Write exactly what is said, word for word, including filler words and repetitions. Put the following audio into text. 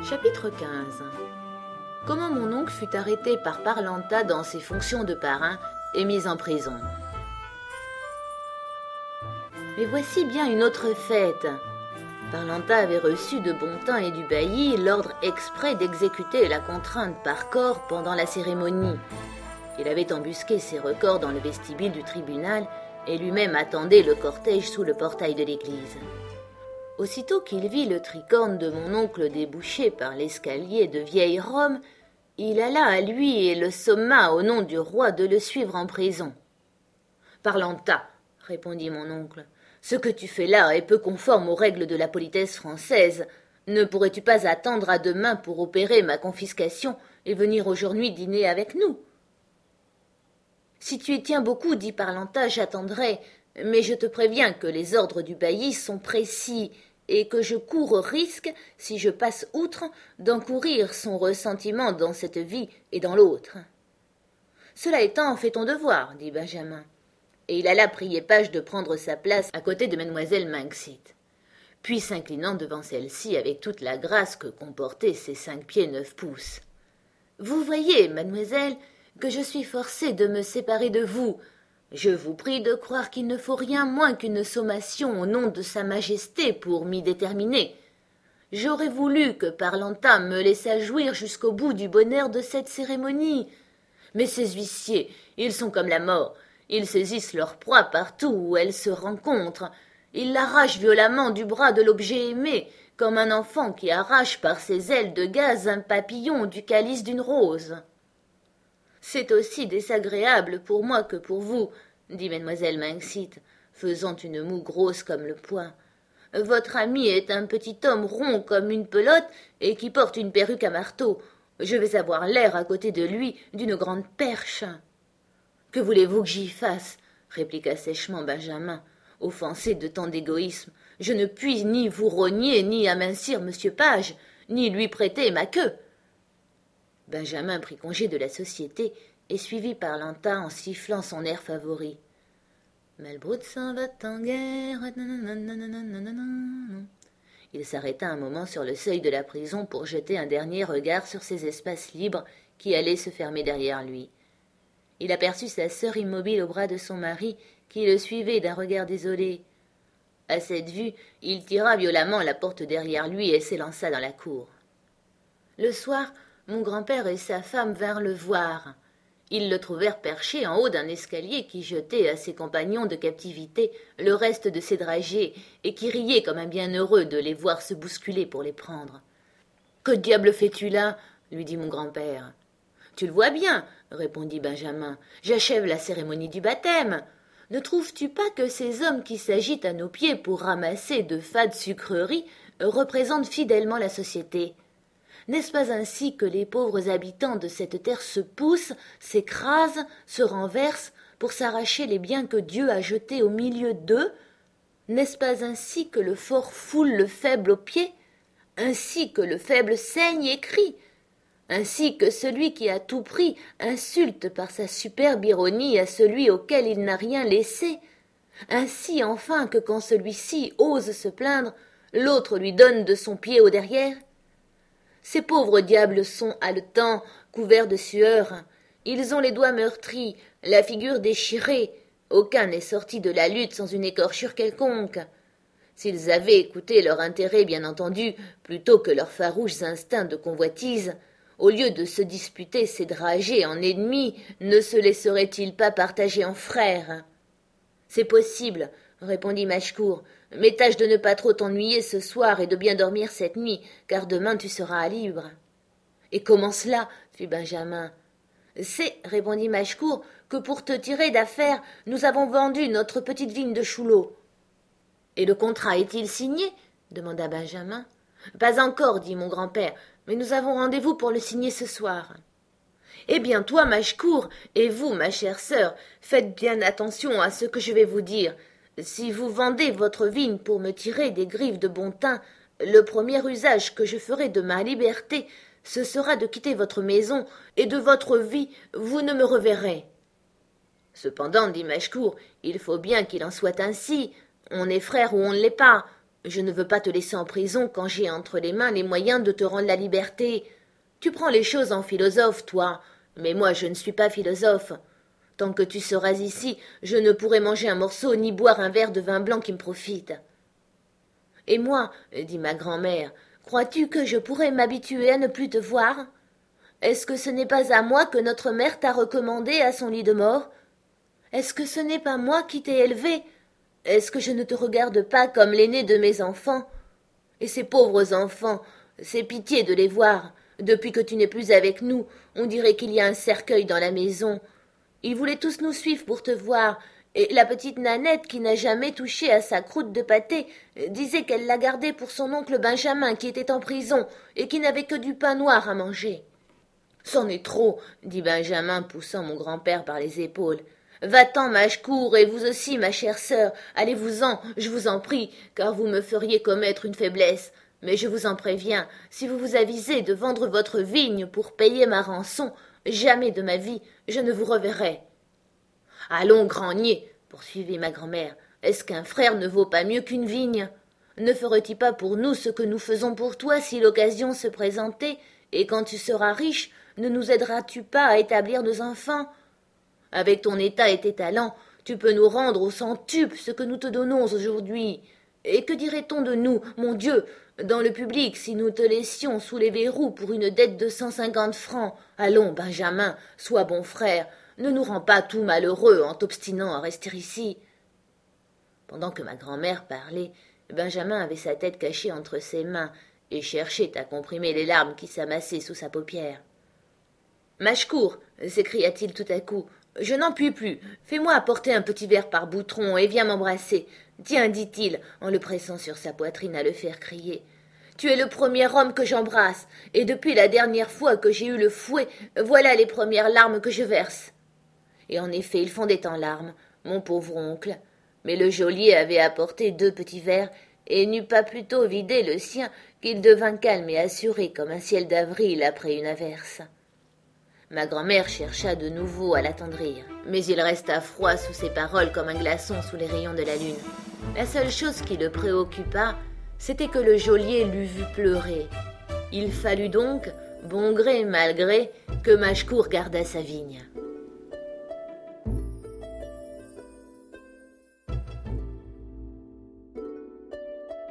Chapitre quinze. Comment mon oncle fut arrêté par Parlanta dans ses fonctions de parrain et mis en prison. Mais voici bien une autre fête. Parlanta avait reçu de Bontin et du bailli l'ordre exprès d'exécuter la contrainte par corps pendant la cérémonie. Il avait embusqué ses records dans le vestibule du tribunal et lui-même attendait le cortège sous le portail de l'église. Aussitôt qu'il vit le tricorne de mon oncle déboucher par l'escalier de vieille Rome, il alla à lui et le somma au nom du roi de le suivre en prison. « Parlanta, répondit mon oncle, ce que tu fais là est peu conforme aux règles de la politesse française. Ne pourrais-tu pas attendre à demain pour opérer ma confiscation et venir aujourd'hui dîner avec nous ?»« Si tu y tiens beaucoup, dit Parlanta, j'attendrai, mais je te préviens que les ordres du bailli sont précis et que je cours risque, si je passe outre, d'encourir son ressentiment dans cette vie et dans l'autre. »« Cela étant, fais ton devoir, dit Benjamin. Et il alla prier Page de prendre sa place à côté de mademoiselle Minxit. Puis s'inclinant devant celle-ci avec toute la grâce que comportaient ses cinq pieds neuf pouces. « Vous voyez, mademoiselle, que je suis forcé de me séparer de vous. Je vous prie de croire qu'il ne faut rien moins qu'une sommation au nom de sa majesté pour m'y déterminer. J'aurais voulu que Parlanta me laissât jouir jusqu'au bout du bonheur de cette cérémonie. Mais ces huissiers, ils sont comme la mort. Ils saisissent leur proie partout où elle se rencontre. Ils l'arrachent violemment du bras de l'objet aimé, comme un enfant qui arrache par ses ailes de gaz un papillon du calice d'une rose. C'est aussi désagréable pour moi que pour vous, dit mademoiselle Minxit, faisant une moue grosse comme le poing. Votre ami est un petit homme rond comme une pelote et qui porte une perruque à marteau. Je vais avoir l'air à côté de lui d'une grande perche. Que voulez-vous que j'y fasse? Répliqua sèchement Benjamin, offensé de tant d'égoïsme. Je ne puis ni vous rogner, ni amincir monsieur Page, ni lui prêter ma queue. Benjamin prit congé de la société et suivit Parlanta en sifflant son air favori. Malbroute s'en va en guerre. Il s'arrêta un moment sur le seuil de la prison pour jeter un dernier regard sur ces espaces libres qui allaient se fermer derrière lui. Il aperçut sa sœur immobile au bras de son mari, qui le suivait d'un regard désolé. À cette vue, il tira violemment la porte derrière lui et s'élança dans la cour. Le soir, mon grand-père et sa femme vinrent le voir. Ils le trouvèrent perché en haut d'un escalier qui jetait à ses compagnons de captivité le reste de ses dragées et qui riait comme un bienheureux de les voir se bousculer pour les prendre. « Que diable fais-tu là ?» lui dit mon grand-père. « Tu le vois bien, » répondit Benjamin, « j'achève la cérémonie du baptême. Ne trouves-tu pas que ces hommes qui s'agitent à nos pieds pour ramasser de fades sucreries représentent fidèlement la société ? N'est-ce pas ainsi que les pauvres habitants de cette terre se poussent, s'écrasent, se renversent pour s'arracher les biens que Dieu a jetés au milieu d'eux ? N'est-ce pas ainsi que le fort foule le faible aux pieds ? Ainsi que le faible saigne et crie ? Ainsi que celui qui a tout pris insulte par sa superbe ironie à celui auquel il n'a rien laissé ? Ainsi enfin que quand celui-ci ose se plaindre, l'autre lui donne de son pied au derrière ? Ces pauvres diables sont haletants, couverts de sueur. Ils ont les doigts meurtris, la figure déchirée. Aucun n'est sorti de la lutte sans une écorchure quelconque. S'ils avaient écouté leur intérêt, bien entendu, plutôt que leurs farouches instincts de convoitise, au lieu de se disputer ces dragées en ennemis, ne se laisseraient-ils pas partager en frères ? C'est possible, répondit Machcourt, mais tâche de ne pas trop t'ennuyer ce soir et de bien dormir cette nuit, car demain tu seras libre. Et comment cela? fit Benjamin. C'est, répondit Machcourt, que pour te tirer d'affaire, nous avons vendu notre petite vigne de Chouleau. Et le contrat est-il signé? demanda Benjamin. Pas encore, dit mon grand-père, mais nous avons rendez-vous pour le signer ce soir. Eh bien, toi, Machcourt, et vous, ma chère sœur, faites bien attention à ce que je vais vous dire. Si vous vendez votre vigne pour me tirer des griffes de Bontin, le premier usage que je ferai de ma liberté, ce sera de quitter votre maison, et de votre vie, vous ne me reverrez. Cependant, dit Machcourt, il faut bien qu'il en soit ainsi. On est frère ou on ne l'est pas. Je ne veux pas te laisser en prison quand j'ai entre les mains les moyens de te rendre la liberté. Tu prends les choses en philosophe, toi, mais moi je ne suis pas philosophe. Tant que tu seras ici, je ne pourrai manger un morceau ni boire un verre de vin blanc qui me profite. » « Et moi, dit ma grand-mère, crois-tu que je pourrais m'habituer à ne plus te voir ? Est-ce que ce n'est pas à moi que notre mère t'a recommandé à son lit de mort ? Est-ce que ce n'est pas moi qui t'ai élevé ? Est-ce que je ne te regarde pas comme l'aîné de mes enfants ? Et ces pauvres enfants, c'est pitié de les voir. Depuis que tu n'es plus avec nous, on dirait qu'il y a un cercueil dans la maison. Ils voulaient tous nous suivre pour te voir, et la petite Nanette, qui n'a jamais touché à sa croûte de pâté, disait qu'elle la gardait pour son oncle Benjamin, qui était en prison, et qui n'avait que du pain noir à manger. « C'en est trop, » dit Benjamin, poussant mon grand-père par les épaules. « Va-t'en, Machcourt, et vous aussi, ma chère sœur, allez-vous-en, je vous en prie, car vous me feriez commettre une faiblesse. Mais je vous en préviens, si vous vous avisez de vendre votre vigne pour payer ma rançon, jamais de ma vie je ne vous reverrai. »« Allons, grand niais, poursuivit ma grand-mère, est-ce qu'un frère ne vaut pas mieux qu'une vigne ? Ne ferais-tu pas pour nous ce que nous faisons pour toi si l'occasion se présentait, et quand tu seras riche, ne nous aideras-tu pas à établir nos enfants ? Avec ton état et tes talents, tu peux nous rendre au centuple ce que nous te donnons aujourd'hui. Et que dirait-on de nous, mon Dieu, dans le public, si nous te laissions sous les verrous pour une dette de cent cinquante francs ? Allons, Benjamin, sois bon frère, ne nous rends pas tout malheureux en t'obstinant à rester ici. » Pendant que ma grand-mère parlait, Benjamin avait sa tête cachée entre ses mains et cherchait à comprimer les larmes qui s'amassaient sous sa paupière. « Machcourt, s'écria-t-il tout à coup, je n'en puis plus. Fais-moi apporter un petit verre par Boutron et viens m'embrasser. Tiens, dit-il, en le pressant sur sa poitrine à le faire crier. Tu es le premier homme que j'embrasse, et depuis la dernière fois que j'ai eu le fouet, voilà les premières larmes que je verse. » Et en effet, il fondait en larmes, mon pauvre oncle. Mais le geôlier avait apporté deux petits verres, et n'eut pas plus tôt vidé le sien qu'il devint calme et assuré comme un ciel d'avril après une averse. Ma grand-mère chercha de nouveau à l'attendrir, mais il resta froid sous ses paroles comme un glaçon sous les rayons de la lune. La seule chose qui le préoccupa, c'était que le geôlier l'eût vu pleurer. Il fallut donc, bon gré mal gré, que Machcourt gardât sa vigne.